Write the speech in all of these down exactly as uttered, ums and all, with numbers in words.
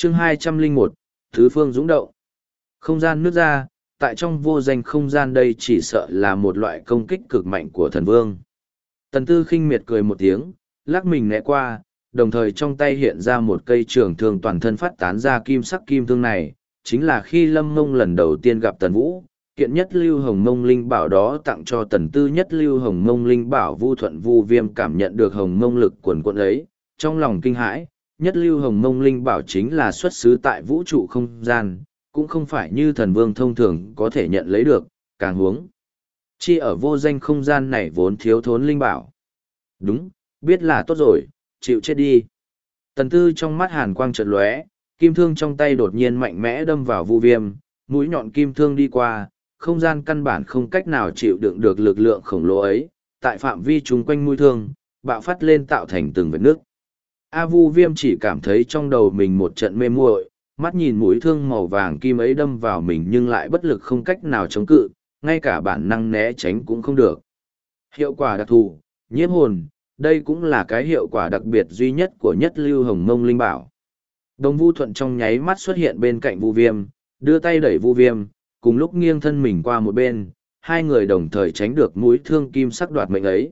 chương hai trăm linh một, Thứ phương dũng động. Không gian nứt ra, tại trong vô danh không gian đây chỉ sợ là một loại công kích cực mạnh của thần vương. Tần Tư khinh miệt cười một tiếng, lắc mình né qua, đồng thời trong tay hiện ra một cây trường thương toàn thân phát tán ra kim sắc kim thương này, chính là khi Lâm Mông lần đầu tiên gặp Tần Vũ, kiện nhất lưu hồng mông linh bảo đó tặng cho Tần Tư nhất lưu hồng mông linh bảo. Vu Thuận Vu Viêm cảm nhận được hồng mông lực quần quận ấy, trong lòng kinh hãi, nhất lưu hồng mông linh bảo chính là xuất xứ tại vũ trụ không gian, cũng không phải như thần vương thông thường có thể nhận lấy được, càng huống chi ở vô danh không gian này vốn thiếu thốn linh bảo. Đúng, biết là tốt rồi, chịu chết đi. Tần Tư trong mắt hàn quang chợt lóe, kim thương trong tay đột nhiên mạnh mẽ đâm vào Vu Viêm, mũi nhọn kim thương đi qua, không gian căn bản không cách nào chịu đựng được lực lượng khổng lồ ấy, tại phạm vi chung quanh mũi thương, bạo phát lên tạo thành từng vệt nước. A Vu Viêm chỉ cảm thấy trong đầu mình một trận mê muội, mắt nhìn mũi thương màu vàng kim ấy đâm vào mình nhưng lại bất lực không cách nào chống cự, ngay cả bản năng né tránh cũng không được. Hiệu quả đặc thù, nhiếp hồn, đây cũng là cái hiệu quả đặc biệt duy nhất của nhất lưu hồng mông linh bảo. Đồng Vu Thuận trong nháy mắt xuất hiện bên cạnh Vu Viêm, đưa tay đẩy Vu Viêm, cùng lúc nghiêng thân mình qua một bên, hai người đồng thời tránh được mũi thương kim sắc đoạt mệnh ấy.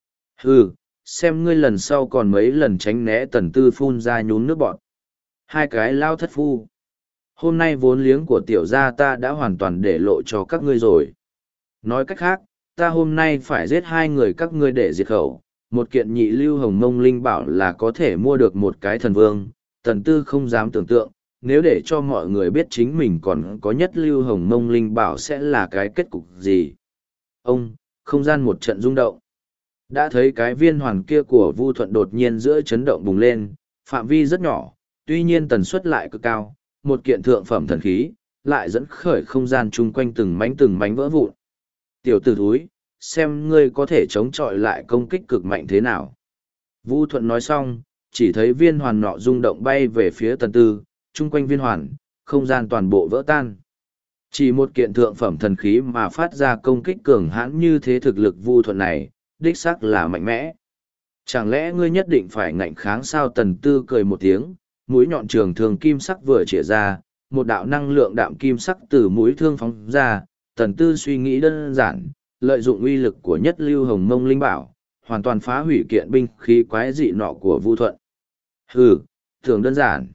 Hừ, xem ngươi lần sau còn mấy lần tránh né. Tần Tư phun ra nhún nước bọt. Hai cái lao thất phu. Hôm nay vốn liếng của tiểu gia ta đã hoàn toàn để lộ cho các ngươi rồi. Nói cách khác, ta hôm nay phải giết hai người các ngươi để diệt khẩu. Một kiện nhị lưu hồng mông linh bảo là có thể mua được một cái thần vương. Tần Tư không dám tưởng tượng, nếu để cho mọi người biết chính mình còn có nhất lưu hồng mông linh bảo sẽ là cái kết cục gì. Ông, không gian một trận rung động. Đã thấy cái viên hoàn kia của Vu Thuận đột nhiên giữa chấn động bùng lên, phạm vi rất nhỏ, tuy nhiên tần suất lại cực cao, một kiện thượng phẩm thần khí, lại dẫn khởi không gian chung quanh từng mảnh từng mảnh vỡ vụn. Tiểu tử thúi, xem ngươi có thể chống chọi lại công kích cực mạnh thế nào. Vu Thuận nói xong, chỉ thấy viên hoàn nọ rung động bay về phía Tần Tư, chung quanh viên hoàn, không gian toàn bộ vỡ tan. Chỉ một kiện thượng phẩm thần khí mà phát ra công kích cường hãn như thế, thực lực Vu Thuận này, đích xác là mạnh mẽ. Chẳng lẽ ngươi nhất định phải ngạnh kháng sao? Tần Tư cười một tiếng, mũi nhọn trường thương kim sắc vừa chĩa ra, một đạo năng lượng đạm kim sắc từ mũi thương phóng ra. Tần Tư suy nghĩ đơn giản, lợi dụng uy lực của nhất lưu hồng mông linh bảo, hoàn toàn phá hủy kiện binh khí quái dị nọ của Vu Thuận. Hừ, tưởng đơn giản.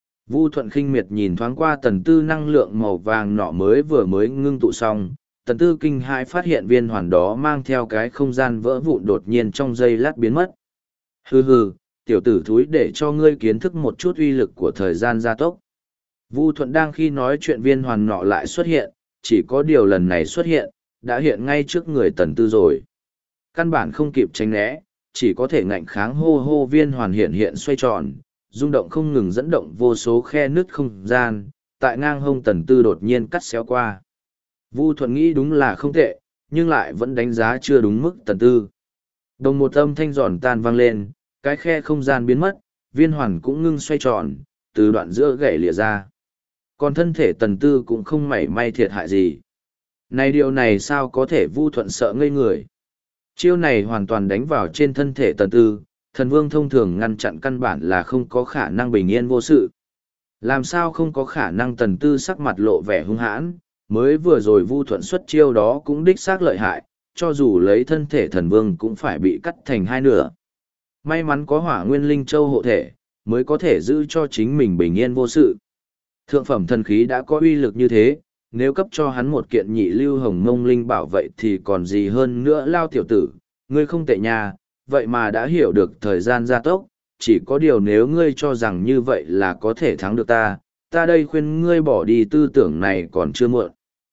Vu Thuận khinh miệt nhìn thoáng qua Tần Tư năng lượng màu vàng nọ mới vừa mới ngưng tụ xong. Tần Tư kinh hãi phát hiện viên hoàn đó mang theo cái không gian vỡ vụn đột nhiên trong giây lát biến mất. Hừ hừ, tiểu tử thúi, để cho ngươi kiến thức một chút uy lực của thời gian gia tốc. Vu Thuận đang khi nói chuyện, viên hoàn nọ lại xuất hiện, chỉ có điều lần này xuất hiện, đã hiện ngay trước người Tần Tư rồi. Căn bản không kịp tránh né, chỉ có thể ngạnh kháng. Hô hô, viên hoàn hiện hiện xoay tròn, rung động không ngừng, dẫn động vô số khe nứt không gian, tại ngang hông Tần Tư đột nhiên cắt xéo qua. Vu Thuận nghĩ đúng là không tệ, nhưng lại vẫn đánh giá chưa đúng mức Tần Tư. Đồng một âm thanh giòn tan vang lên, cái khe không gian biến mất, viên hoàn cũng ngưng xoay tròn, từ đoạn giữa gãy lìa ra. Còn thân thể Tần Tư cũng không mảy may thiệt hại gì. Này, điều này sao có thể? Vu Thuận sợ ngây người. Chiêu này hoàn toàn đánh vào trên thân thể Tần Tư, thần vương thông thường ngăn chặn căn bản là không có khả năng bình yên vô sự. Làm sao không có khả năng? Tần Tư sắc mặt lộ vẻ hung hãn, mới vừa rồi Vu Thuận xuất chiêu đó cũng đích xác lợi hại, cho dù lấy thân thể thần vương cũng phải bị cắt thành hai nửa. May mắn có Hỏa Nguyên Linh Châu hộ thể, mới có thể giữ cho chính mình bình yên vô sự. Thượng phẩm thần khí đã có uy lực như thế, nếu cấp cho hắn một kiện nhị lưu hồng mông linh bảo vậy thì còn gì hơn nữa. Lao tiểu tử, ngươi không tệ nha, vậy mà đã hiểu được thời gian gia tốc, chỉ có điều nếu ngươi cho rằng như vậy là có thể thắng được ta, ta đây khuyên ngươi bỏ đi tư tưởng này còn chưa muộn.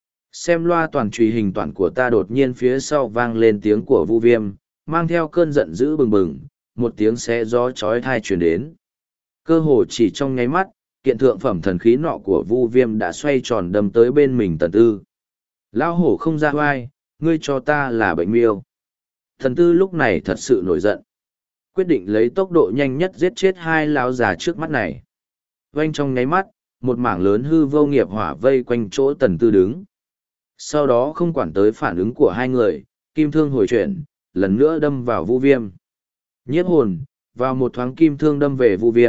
Xem loa toàn truy hình toàn của ta. Đột nhiên phía sau vang lên tiếng của Vu Viêm, mang theo cơn giận dữ bừng bừng, một tiếng xé gió chói tai truyền đến. Cơ hồ chỉ trong nháy mắt, kiện thượng phẩm thần khí nọ của Vu Viêm đã xoay tròn đâm tới bên mình Tần Tư. Lão hổ không ra oai, ngươi cho ta là bệnh miêu. Tần Tư lúc này thật sự nổi giận, quyết định lấy tốc độ nhanh nhất giết chết hai lão già trước mắt này. Vanh, trong nháy mắt, một mảng lớn hư vô nghiệp hỏa vây quanh chỗ Tần Tư đứng. Sau đó không quản tới phản ứng của hai người, kim thương hồi chuyển, lần nữa đâm vào Vu Viêm. Nhiếp hồn, vào một thoáng kim thương đâm về Vu Viêm,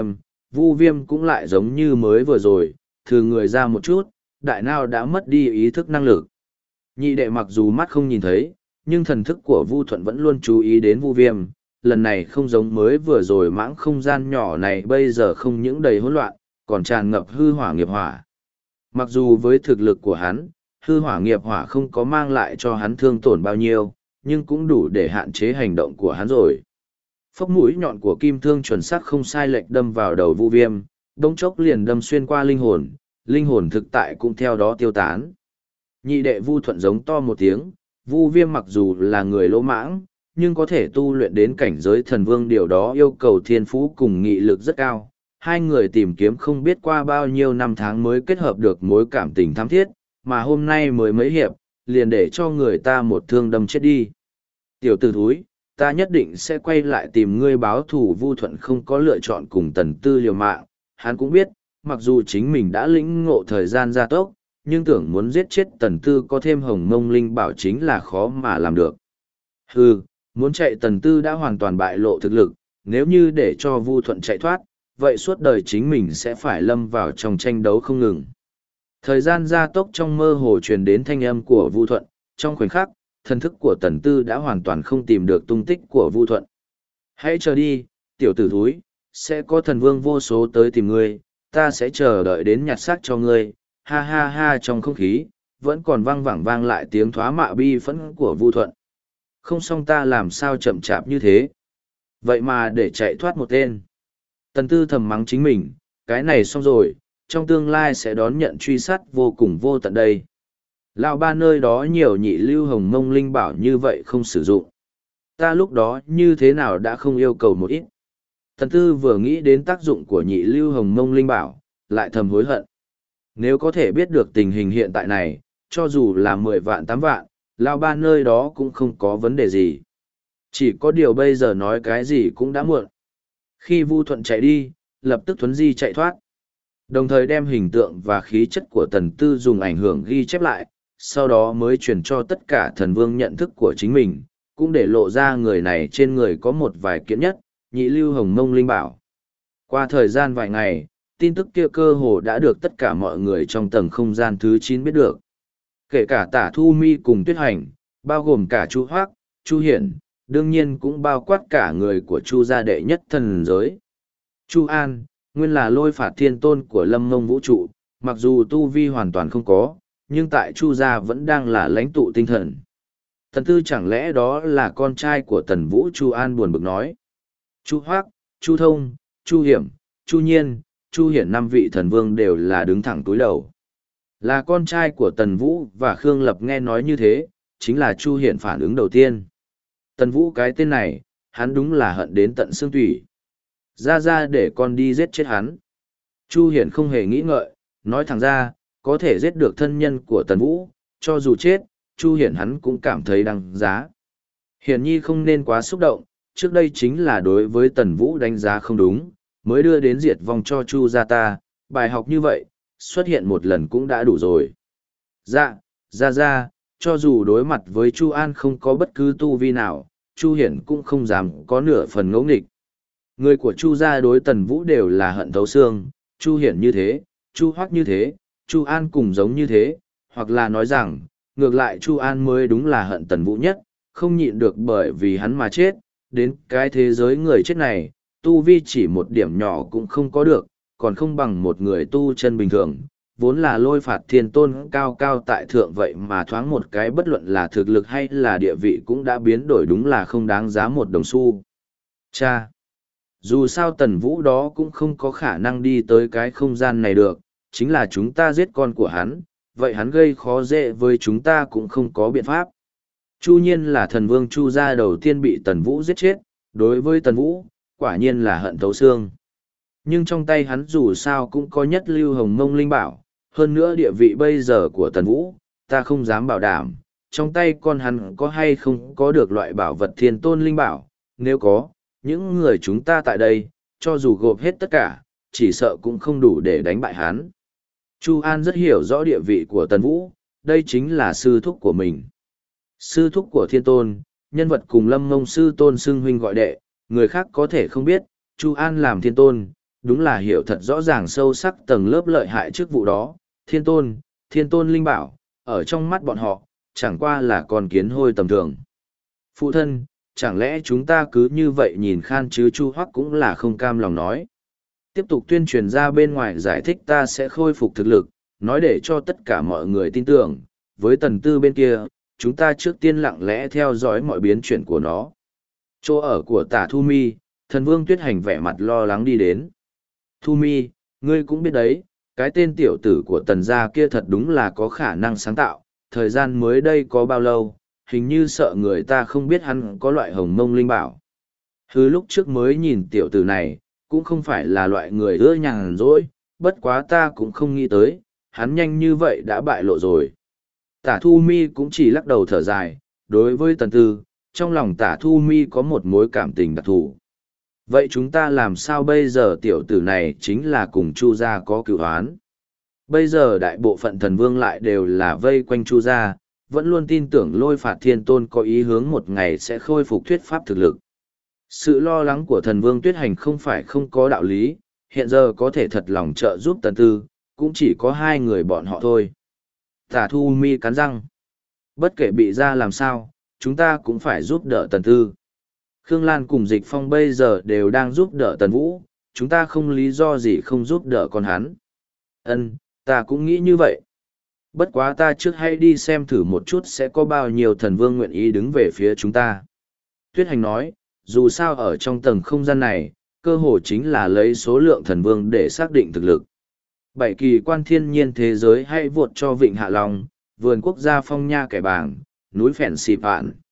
Vu Viêm cũng lại giống như mới vừa rồi, thử người ra một chút, đại nào đã mất đi ý thức năng lực. Nhị đệ mặc dù mắt không nhìn thấy, nhưng thần thức của Vu Thuận vẫn luôn chú ý đến Vu Viêm, lần này không giống mới vừa rồi mãng không gian nhỏ này bây giờ không những đầy hỗn loạn, còn tràn ngập hư hỏa nghiệp hỏa. Mặc dù với thực lực của hắn, hư hỏa nghiệp hỏa không có mang lại cho hắn thương tổn bao nhiêu, nhưng cũng đủ để hạn chế hành động của hắn rồi. Phốc mũi nhọn của kim thương chuẩn xác không sai lệch đâm vào đầu Vu Viêm, đống chốc liền đâm xuyên qua linh hồn, linh hồn thực tại cũng theo đó tiêu tán. Nhị đệ Vu Thuận giống to một tiếng, Vu Viêm mặc dù là người lỗ mãng, nhưng có thể tu luyện đến cảnh giới thần vương, điều đó yêu cầu thiên phú cùng nghị lực rất cao. Hai người tìm kiếm không biết qua bao nhiêu năm tháng mới kết hợp được mối cảm tình thắm thiết, mà hôm nay mới mấy hiệp, liền để cho người ta một thương đâm chết đi. Tiểu tử thúi, ta nhất định sẽ quay lại tìm ngươi báo thù. Vu Thuận không có lựa chọn cùng Tần Tư liều mạng, hắn cũng biết, mặc dù chính mình đã lĩnh ngộ thời gian gia tốc, nhưng tưởng muốn giết chết Tần Tư có thêm Hồng Mông Linh Bảo chính là khó mà làm được. Hừ, muốn chạy Tần Tư đã hoàn toàn bại lộ thực lực, nếu như để cho Vu Thuận chạy thoát, vậy suốt đời chính mình sẽ phải lâm vào trong tranh đấu không ngừng. Thời gian gia tốc trong mơ hồ truyền đến thanh âm của Vu Thuận, trong khoảnh khắc, thần thức của Tần Tư đã hoàn toàn không tìm được tung tích của Vu Thuận. Hãy chờ đi, tiểu tử thúi, sẽ có thần vương vô số tới tìm ngươi, ta sẽ chờ đợi đến nhặt xác cho ngươi. Ha ha ha, trong không khí, vẫn còn vang vẳng vang lại tiếng thoá mạ bi phẫn của Vu Thuận. Không xong, ta làm sao chậm chạp như thế? Vậy mà để chạy thoát một tên. Tần Tư thầm mắng chính mình, cái này xong rồi, trong tương lai sẽ đón nhận truy sát vô cùng vô tận đây. Lão ba nơi đó nhiều nhị lưu Hồng Mông Linh Bảo như vậy không sử dụng. Ta lúc đó như thế nào đã không yêu cầu một ít. Tần Tư vừa nghĩ đến tác dụng của nhị lưu Hồng Mông Linh Bảo, lại thầm hối hận. Nếu có thể biết được tình hình hiện tại này, cho dù là mười vạn tám vạn, Lão ba nơi đó cũng không có vấn đề gì. Chỉ có điều bây giờ nói cái gì cũng đã muộn. Khi Vu Thuận chạy đi, lập tức thuấn di chạy thoát. Đồng thời đem hình tượng và khí chất của Tần Tư dùng ảnh hưởng ghi chép lại, sau đó mới truyền cho tất cả thần vương nhận thức của chính mình, cũng để lộ ra người này trên người có một vài kiện nhất, nhị lưu Hồng Mông Linh Bảo. Qua thời gian vài ngày, tin tức kia cơ hồ đã được tất cả mọi người trong tầng không gian thứ chín biết được. Kể cả Tả Thu Mi cùng Tuyết Hành, bao gồm cả Chu Hoác, Chu Hiển, đương nhiên cũng bao quát cả người của Chu gia đệ nhất thần giới. Chu An, nguyên là Lôi Phạt Thiên Tôn của Lâm Mông Vũ trụ, mặc dù tu vi hoàn toàn không có, nhưng tại Chu gia vẫn đang là lãnh tụ tinh thần. Tần Tư chẳng lẽ đó là con trai của Tần Vũ? Chu An buồn bực nói. Chu Hoác, Chu Thông, Chu Hiểm, Chu Nhiên, Chu Hiển năm vị thần vương đều là đứng thẳng túi đầu. Là con trai của Tần Vũ và Khương Lập nghe nói như thế, chính là Chu Hiển phản ứng đầu tiên. Tần Vũ cái tên này, hắn đúng là hận đến tận xương tủy. Ra ra để con đi giết chết hắn. Chu Hiển không hề nghĩ ngợi, nói thẳng ra, có thể giết được thân nhân của Tần Vũ, cho dù chết, Chu Hiển hắn cũng cảm thấy đăng giá. Hiển nhi không nên quá xúc động, trước đây chính là đối với Tần Vũ đánh giá không đúng, mới đưa đến diệt vong cho Chu gia ta, bài học như vậy, xuất hiện một lần cũng đã đủ rồi. Dạ, ra ra, cho dù đối mặt với Chu An không có bất cứ tu vi nào, Chu Hiển cũng không dám có nửa phần ngỗ nghịch. Người của Chu gia đối Tần Vũ đều là hận thấu xương, Chu Hiển như thế, Chu Hoắc như thế, Chu An cùng giống như thế, hoặc là nói rằng, ngược lại Chu An mới đúng là hận Tần Vũ nhất, không nhịn được bởi vì hắn mà chết, đến cái thế giới người chết này, tu vi chỉ một điểm nhỏ cũng không có được, còn không bằng một người tu chân bình thường, vốn là Lôi Phạt Thiên Tôn cao cao tại thượng, vậy mà thoáng một cái bất luận là thực lực hay là địa vị cũng đã biến đổi, đúng là không đáng giá một đồng xu. Cha! Dù sao Tần Vũ đó cũng không có khả năng đi tới cái không gian này được, chính là chúng ta giết con của hắn, vậy hắn gây khó dễ với chúng ta cũng không có biện pháp. Chu Nhiên là thần vương Chu gia đầu tiên bị Tần Vũ giết chết, đối với Tần Vũ, quả nhiên là hận thấu xương. Nhưng trong tay hắn dù sao cũng có nhất lưu Hồng Mông Linh Bảo, hơn nữa địa vị bây giờ của Tần Vũ, ta không dám bảo đảm, trong tay con hắn có hay không có được loại bảo vật Thiên Tôn Linh Bảo, nếu có, những người chúng ta tại đây, cho dù gộp hết tất cả, chỉ sợ cũng không đủ để đánh bại hắn. Chu An rất hiểu rõ địa vị của Tần Vũ, đây chính là sư thúc của mình. Sư thúc của Thiên Tôn, nhân vật cùng Lâm Mông Sư Tôn xưng huynh gọi đệ, người khác có thể không biết, Chu An làm Thiên Tôn, đúng là hiểu thật rõ ràng sâu sắc tầng lớp lợi hại chức vụ đó, thiên tôn, thiên tôn linh bảo, ở trong mắt bọn họ, chẳng qua là con kiến hôi tầm thường. Phụ thân, chẳng lẽ chúng ta cứ như vậy nhìn khan chứ? Chu Hoắc cũng là không cam lòng nói. Tiếp tục tuyên truyền ra bên ngoài giải thích ta sẽ khôi phục thực lực, nói để cho tất cả mọi người tin tưởng, với tần tư bên kia, chúng ta trước tiên lặng lẽ theo dõi mọi biến chuyển của nó. Chỗ ở của Tả Thu Mi, Thần Vương Tuyết Hành vẻ mặt lo lắng đi đến. Thu Mi, ngươi cũng biết đấy, cái tên tiểu tử của tần gia kia thật đúng là có khả năng sáng tạo, thời gian mới đây có bao lâu, hình như sợ người ta không biết hắn có loại hồng mông linh bảo. Hứ lúc trước mới nhìn tiểu tử này, cũng không phải là loại người ưa nhàn rỗi, bất quá ta cũng không nghĩ tới, hắn nhanh như vậy đã bại lộ rồi. Tả Thu Mi cũng chỉ lắc đầu thở dài, đối với tần tư, trong lòng Tả Thu Mi có một mối cảm tình đặc thù. Vậy chúng ta làm sao bây giờ? Tiểu tử này chính là cùng Chu gia có cựu oán. Bây giờ đại bộ phận thần vương lại đều là vây quanh Chu gia, vẫn luôn tin tưởng Lôi Phạt Thiên Tôn có ý hướng một ngày sẽ khôi phục thuyết pháp thực lực. Sự lo lắng của thần vương Tuyết Hành không phải không có đạo lý, hiện giờ có thể thật lòng trợ giúp tần tư, cũng chỉ có hai người bọn họ thôi. Tả Thu Mi cắn răng. Bất kể bị ra làm sao, chúng ta cũng phải giúp đỡ tần tư. Khương Lan cùng Dịch Phong bây giờ đều đang giúp đỡ tần vũ, chúng ta không lý do gì không giúp đỡ con hắn. Ân, ta cũng nghĩ như vậy. Bất quá ta trước hãy đi xem thử một chút sẽ có bao nhiêu thần vương nguyện ý đứng về phía chúng ta. Tuyết Hành nói, dù sao ở trong tầng không gian này, cơ hồ chính là lấy số lượng thần vương để xác định thực lực. Bảy kỳ quan thiên nhiên thế giới hay vụt cho Vịnh Hạ Long, vườn quốc gia Phong Nha Kẻ Bàng, núi Phèn Xì Phạn.